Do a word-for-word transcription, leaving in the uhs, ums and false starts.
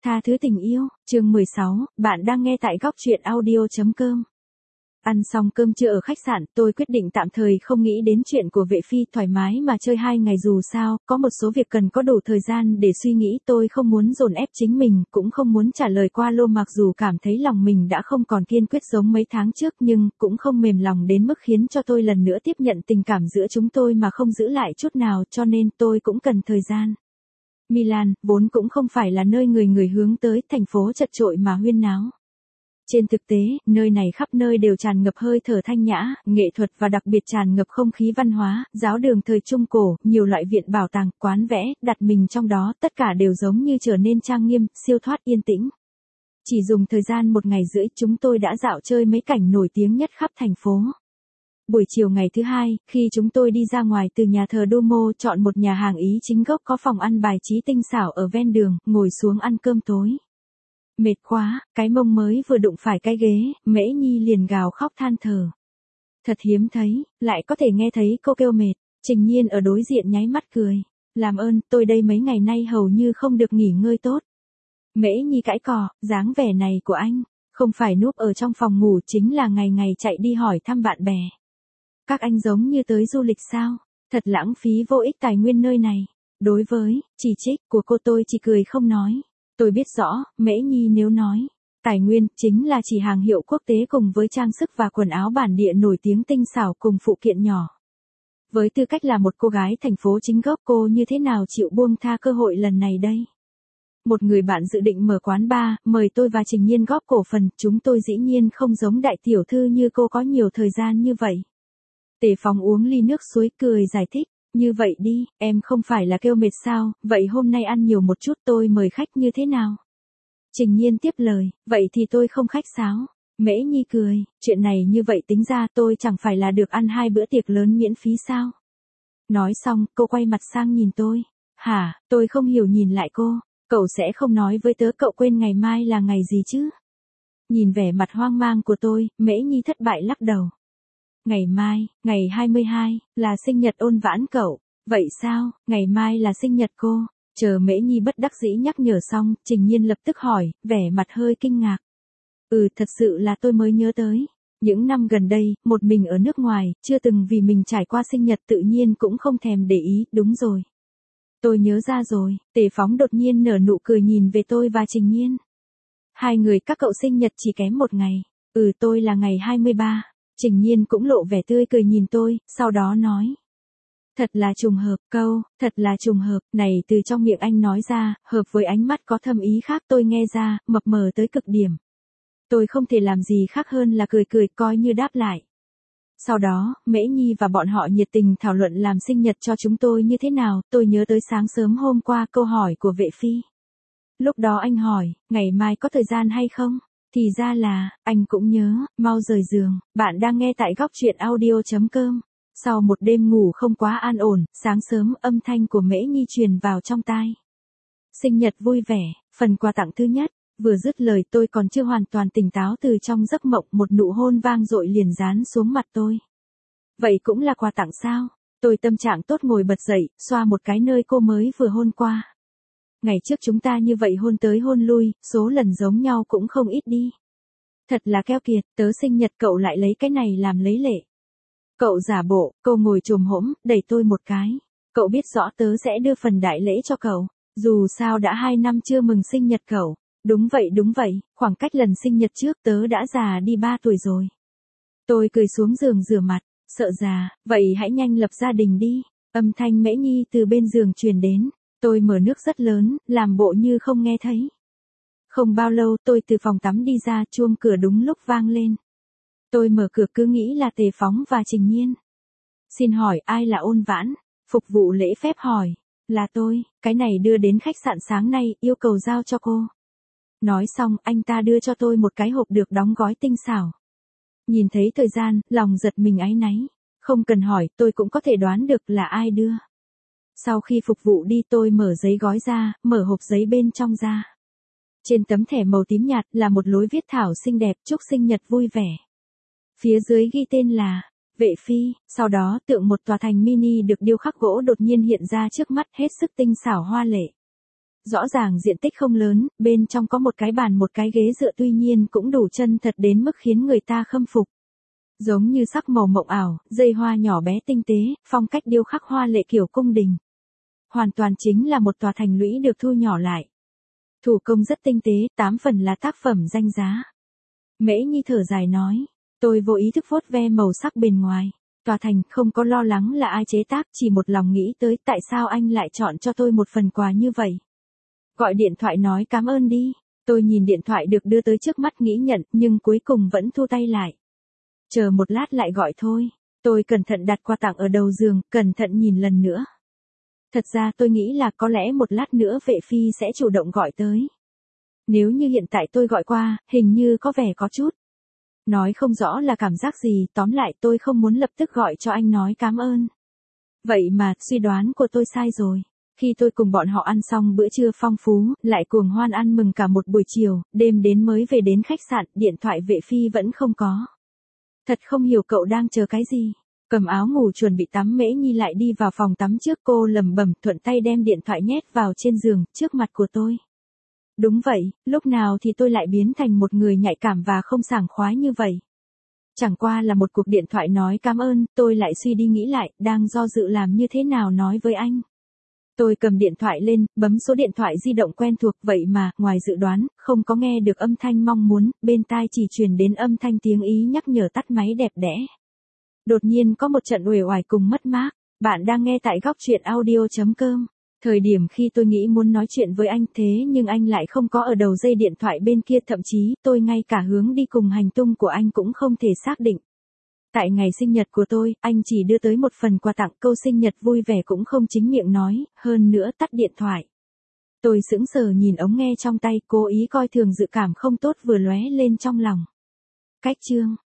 Tha thứ tình yêu, chương mười sáu, bạn đang nghe tại góc truyện audio.com. Ăn xong cơm trưa ở khách sạn, tôi quyết định tạm thời không nghĩ đến chuyện của vệ phi, thoải mái mà chơi hai ngày dù sao, có một số việc cần có đủ thời gian để suy nghĩ, tôi không muốn dồn ép chính mình, cũng không muốn trả lời qua lô mặc dù cảm thấy lòng mình đã không còn kiên quyết giống mấy tháng trước nhưng cũng không mềm lòng đến mức khiến cho tôi lần nữa tiếp nhận tình cảm giữa chúng tôi mà không giữ lại chút nào cho nên tôi cũng cần thời gian. Milan, vốn cũng không phải là nơi người người hướng tới, thành phố chật chội mà huyên náo. Trên thực tế, nơi này khắp nơi đều tràn ngập hơi thở thanh nhã, nghệ thuật và đặc biệt tràn ngập không khí văn hóa, giáo đường thời Trung Cổ, nhiều loại viện bảo tàng, quán vẽ, đặt mình trong đó, tất cả đều giống như trở nên trang nghiêm, siêu thoát yên tĩnh. Chỉ dùng thời gian một ngày rưỡi chúng tôi đã dạo chơi mấy cảnh nổi tiếng nhất khắp thành phố. Buổi chiều ngày thứ hai, khi chúng tôi đi ra ngoài từ nhà thờ Duomo chọn một nhà hàng Ý chính gốc có phòng ăn bài trí tinh xảo ở ven đường, ngồi xuống ăn cơm tối. Mệt quá, cái mông mới vừa đụng phải cái ghế, Mễ Nhi liền gào khóc than thở. Thật hiếm thấy, lại có thể nghe thấy cô kêu mệt, Trình Nhiên ở đối diện nháy mắt cười. Làm ơn, tôi đây mấy ngày nay hầu như không được nghỉ ngơi tốt. Mễ Nhi cãi cò, dáng vẻ này của anh, không phải núp ở trong phòng ngủ chính là ngày ngày chạy đi hỏi thăm bạn bè. Các anh giống như tới du lịch sao, thật lãng phí vô ích tài nguyên nơi này. Đối với chỉ trích của cô tôi chỉ cười không nói. Tôi biết rõ, Mễ Nhi nếu nói, tài nguyên chính là chỉ hàng hiệu quốc tế cùng với trang sức và quần áo bản địa nổi tiếng tinh xảo cùng phụ kiện nhỏ. Với tư cách là một cô gái thành phố chính gốc cô như thế nào chịu buông tha cơ hội lần này đây? Một người bạn dự định mở quán bar, mời tôi và Trình Nhiên góp cổ phần, chúng tôi dĩ nhiên không giống đại tiểu thư như cô có nhiều thời gian như vậy. Tề Phong uống ly nước suối cười giải thích, như vậy đi, em không phải là kêu mệt sao, vậy hôm nay ăn nhiều một chút tôi mời khách như thế nào? Trình Nhiên tiếp lời, vậy thì tôi không khách sáo. Mễ Nhi cười, chuyện này như vậy tính ra tôi chẳng phải là được ăn hai bữa tiệc lớn miễn phí sao? Nói xong, cô quay mặt sang nhìn tôi. Hả, tôi không hiểu nhìn lại cô, cậu sẽ không nói với tớ cậu quên ngày mai là ngày gì chứ? Nhìn vẻ mặt hoang mang của tôi, Mễ Nhi thất bại lắc đầu. Ngày mai, ngày hai mươi hai, là sinh nhật Ôn Vãn cậu. Vậy sao, ngày mai là sinh nhật cô? Chờ Mễ Nhi bất đắc dĩ nhắc nhở xong, Trình Nhiên lập tức hỏi, vẻ mặt hơi kinh ngạc. Ừ, thật sự là tôi mới nhớ tới. Những năm gần đây, một mình ở nước ngoài, chưa từng vì mình trải qua sinh nhật tự nhiên cũng không thèm để ý, đúng rồi. Tôi nhớ ra rồi, Tề Phóng đột nhiên nở nụ cười nhìn về tôi và Trình Nhiên. Hai người các cậu sinh nhật chỉ kém một ngày. Ừ, tôi là ngày hai mươi ba. Trình Nhiên cũng lộ vẻ tươi cười nhìn tôi, sau đó nói. Thật là trùng hợp, câu, thật là trùng hợp, này từ trong miệng anh nói ra, hợp với ánh mắt có thâm ý khác tôi nghe ra, mập mờ tới cực điểm. Tôi không thể làm gì khác hơn là cười cười coi như đáp lại. Sau đó, Mễ Nhi và bọn họ nhiệt tình thảo luận làm sinh nhật cho chúng tôi như thế nào, tôi nhớ tới sáng sớm hôm qua câu hỏi của vệ phi. Lúc đó anh hỏi, ngày mai có thời gian hay không? Thì ra là, anh cũng nhớ, mau rời giường, bạn đang nghe tại góc truyện audio.com. Sau một đêm ngủ không quá an ổn, sáng sớm âm thanh của Mễ Nhi truyền vào trong tai. Sinh nhật vui vẻ, phần quà tặng thứ nhất, vừa dứt lời tôi còn chưa hoàn toàn tỉnh táo từ trong giấc mộng một nụ hôn vang dội liền dán xuống mặt tôi. Vậy cũng là quà tặng sao? Tôi tâm trạng tốt ngồi bật dậy, xoa một cái nơi cô mới vừa hôn qua. Ngày trước chúng ta như vậy hôn tới hôn lui, số lần giống nhau cũng không ít đi. Thật là keo kiệt, tớ sinh nhật cậu lại lấy cái này làm lấy lệ. Cậu giả bộ, cô ngồi chồm hổm, đẩy tôi một cái. Cậu biết rõ tớ sẽ đưa phần đại lễ cho cậu. Dù sao đã hai năm chưa mừng sinh nhật cậu. Đúng vậy đúng vậy, khoảng cách lần sinh nhật trước tớ đã già đi ba tuổi rồi. Tôi cười xuống giường rửa mặt, sợ già, vậy hãy nhanh lập gia đình đi. Âm thanh Mễ Nhi từ bên giường truyền đến. Tôi mở nước rất lớn, làm bộ như không nghe thấy. Không bao lâu tôi từ phòng tắm đi ra, chuông cửa đúng lúc vang lên. Tôi mở cửa cứ nghĩ là Tề Phóng và Trình Nhiên. Xin hỏi ai là Ôn Vãn? Phục vụ lễ phép hỏi. Là tôi, cái này đưa đến khách sạn sáng nay, yêu cầu giao cho cô. Nói xong, anh ta đưa cho tôi một cái hộp được đóng gói tinh xảo. Nhìn thấy thời gian, lòng giật mình áy náy. Không cần hỏi, tôi cũng có thể đoán được là ai đưa. Sau khi phục vụ đi tôi mở giấy gói ra, mở hộp giấy bên trong ra. Trên tấm thẻ màu tím nhạt là một lối viết thảo xinh đẹp, chúc sinh nhật vui vẻ. Phía dưới ghi tên là Vệ Phi, sau đó tượng một tòa thành mini được điêu khắc gỗ đột nhiên hiện ra trước mắt hết sức tinh xảo hoa lệ. Rõ ràng diện tích không lớn, bên trong có một cái bàn một cái ghế dựa tuy nhiên cũng đủ chân thật đến mức khiến người ta khâm phục. Giống như sắc màu mộng ảo, dây hoa nhỏ bé tinh tế, phong cách điêu khắc hoa lệ kiểu cung đình. Hoàn toàn chính là một tòa thành lũy được thu nhỏ lại. Thủ công rất tinh tế, tám phần là tác phẩm danh giá. Mễ Nhi thở dài nói, tôi vô ý thức vuốt ve màu sắc bên ngoài. Tòa thành không có lo lắng là ai chế tác, chỉ một lòng nghĩ tới tại sao anh lại chọn cho tôi một phần quà như vậy. Gọi điện thoại nói cảm ơn đi. Tôi nhìn điện thoại được đưa tới trước mắt nghĩ nhận, nhưng cuối cùng vẫn thu tay lại. Chờ một lát lại gọi thôi. Tôi cẩn thận đặt quà tặng ở đầu giường, cẩn thận nhìn lần nữa. Thật ra tôi nghĩ là có lẽ một lát nữa vệ phi sẽ chủ động gọi tới. Nếu như hiện tại tôi gọi qua, hình như có vẻ có chút. Nói không rõ là cảm giác gì, tóm lại tôi không muốn lập tức gọi cho anh nói cảm ơn. Vậy mà, suy đoán của tôi sai rồi. Khi tôi cùng bọn họ ăn xong bữa trưa phong phú, lại cuồng hoan ăn mừng cả một buổi chiều, đêm đến mới về đến khách sạn, điện thoại vệ phi vẫn không có. Thật không hiểu cậu đang chờ cái gì. Cầm áo ngủ chuẩn bị tắm Mễ Nhi lại đi vào phòng tắm trước cô lẩm bẩm thuận tay đem điện thoại nhét vào trên giường, trước mặt của tôi. Đúng vậy, lúc nào thì tôi lại biến thành một người nhạy cảm và không sảng khoái như vậy. Chẳng qua là một cuộc điện thoại nói cảm ơn, tôi lại suy đi nghĩ lại, đang do dự làm như thế nào nói với anh. Tôi cầm điện thoại lên, bấm số điện thoại di động quen thuộc vậy mà, ngoài dự đoán, không có nghe được âm thanh mong muốn, bên tai chỉ truyền đến âm thanh tiếng ý nhắc nhở tắt máy đẹp đẽ. Đột nhiên có một trận uể oải cùng mất mát. Bạn đang nghe tại góc truyện audio chấm com. Thời điểm khi tôi nghĩ muốn nói chuyện với anh thế nhưng anh lại không có ở đầu dây điện thoại bên kia, thậm chí tôi ngay cả hướng đi cùng hành tung của anh cũng không thể xác định. Tại ngày sinh nhật của tôi, anh chỉ đưa tới một phần quà tặng, câu sinh nhật vui vẻ cũng không chính miệng nói, hơn nữa tắt điện thoại. Tôi sững sờ nhìn ống nghe trong tay, cố ý coi thường dự cảm không tốt vừa lóe lên trong lòng. Cách chương